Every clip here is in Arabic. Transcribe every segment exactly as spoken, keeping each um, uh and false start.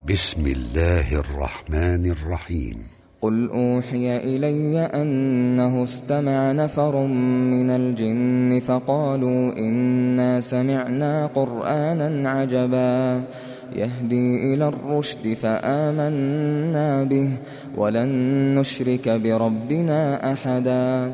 بسم الله الرحمن الرحيم. قل أوحي إلي أنه استمع نفر من الجن فقالوا إنا سمعنا قرآنا عجبا يهدي إلى الرشد فآمنا به ولن نشرك بربنا أحدا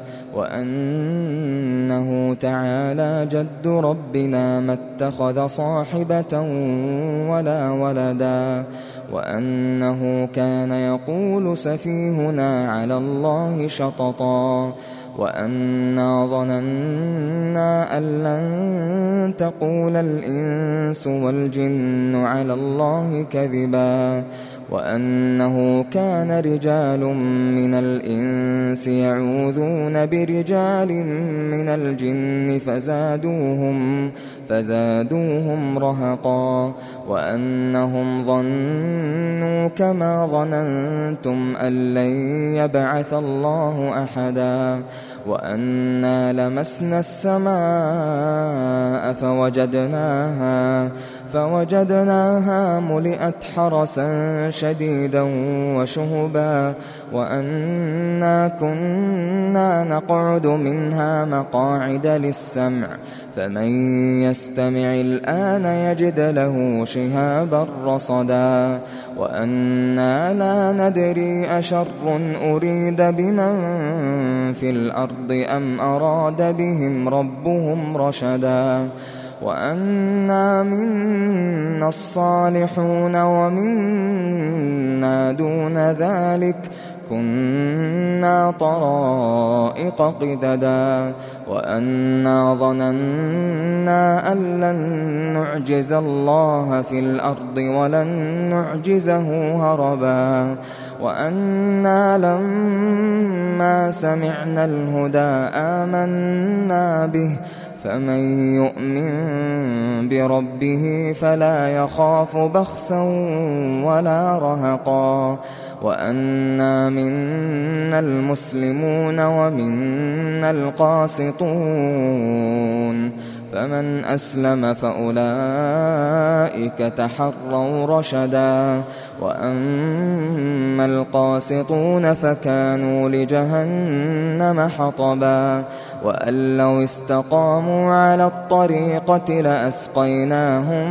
وأنه تعالى جد ربنا ما اتخذ صاحبة ولا ولدا وأنه كان يقول سفيهنا على الله شططا وأنا ظننا أن لن تقول الإنس والجن على الله كذبا وأنه كان رجال من الإنس يعوذون برجال من الجن فزادوهم فزادوهم رهقا وأنهم ظنوا كما ظننتم أن لن يبعث الله أحدا وأنا لمسنا السماء فوجدناها فوجدناها ملئت حرسا شديدا وشهبا وأنا كنا نقعد منها مقاعد للسمع فمن يستمع الآن يجد له شهابا رصدا وأنا لا ندري أشر أريد بمن في الأرض أم أراد بهم ربهم رشدا وأنا منا الصالحون ومنا دون ذلك كنا طرائق قددا وأنا ظننا أن لن نعجز الله في الأرض ولن نعجزه هربا وأنا لما سمعنا الهدى آمنا به فمن يؤمن بربه فلا يخاف بخسا ولا رهقا وأنا منا المسلمون ومنا القاسطون فمن أسلم فأولئك تحروا رشدا وأما القاسطون فكانوا لجهنم حطبا وأن لو استقاموا على الطريقة لأسقيناهم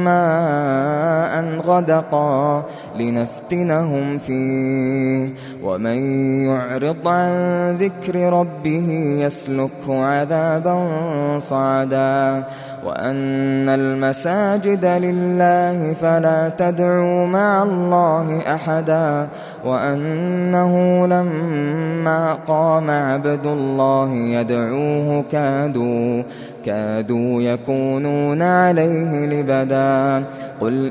ماء غدقا لنفتنهم فيه ومن يعرض عن ذكر ربه يسلكه عذابا صعدا وأن المساجد لله فلا تدعوا مع الله أحدا وأنه لما قام عبد الله يدعوه كادوا كادوا يكونون عليه لبدا قل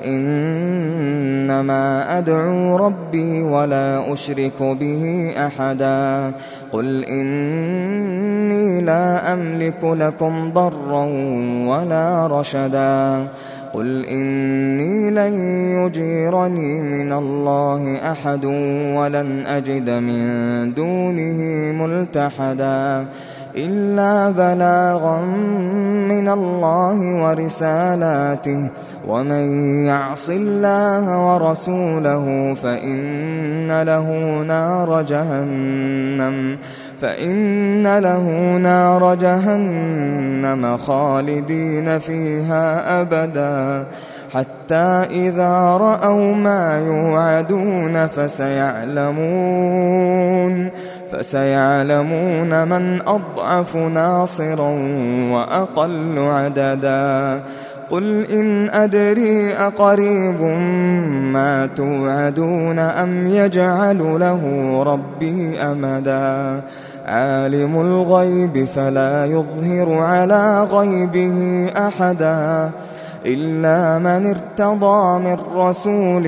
إنما أدعو ربي ولا أشرك به أحدا قل إني لا أملك لكم ضرا ولا رشدا قل إني لن يجيرني من الله أحد ولن أجد من دونه ملتحدا إلا بلاغا من الله ورسالاته ومن يعص الله ورسوله فإن له نار جهنم فإن له نار جهنم خالدين فيها أبدا حتى إذا رأوا ما يوعدون فسيعلمون فسيعلمون من أضعف ناصرا وأقل عددا قل إن أدري أقريب ما توعدون أم يجعل له ربي أمدا عالم الغيب فلا يظهر على غيبه أحدا إلا من ارتضى من رسول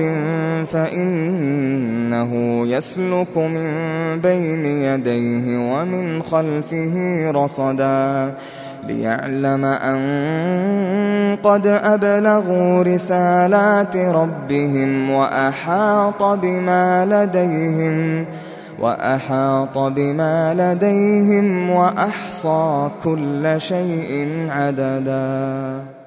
فإنه يسلك من بين يديه ومن خلفه رصدا ليعلم أن قد أبلغوا رسالات ربهم وأحاط بما لديهم وأحاط بما لديهم وأحصى كل شيء عددا.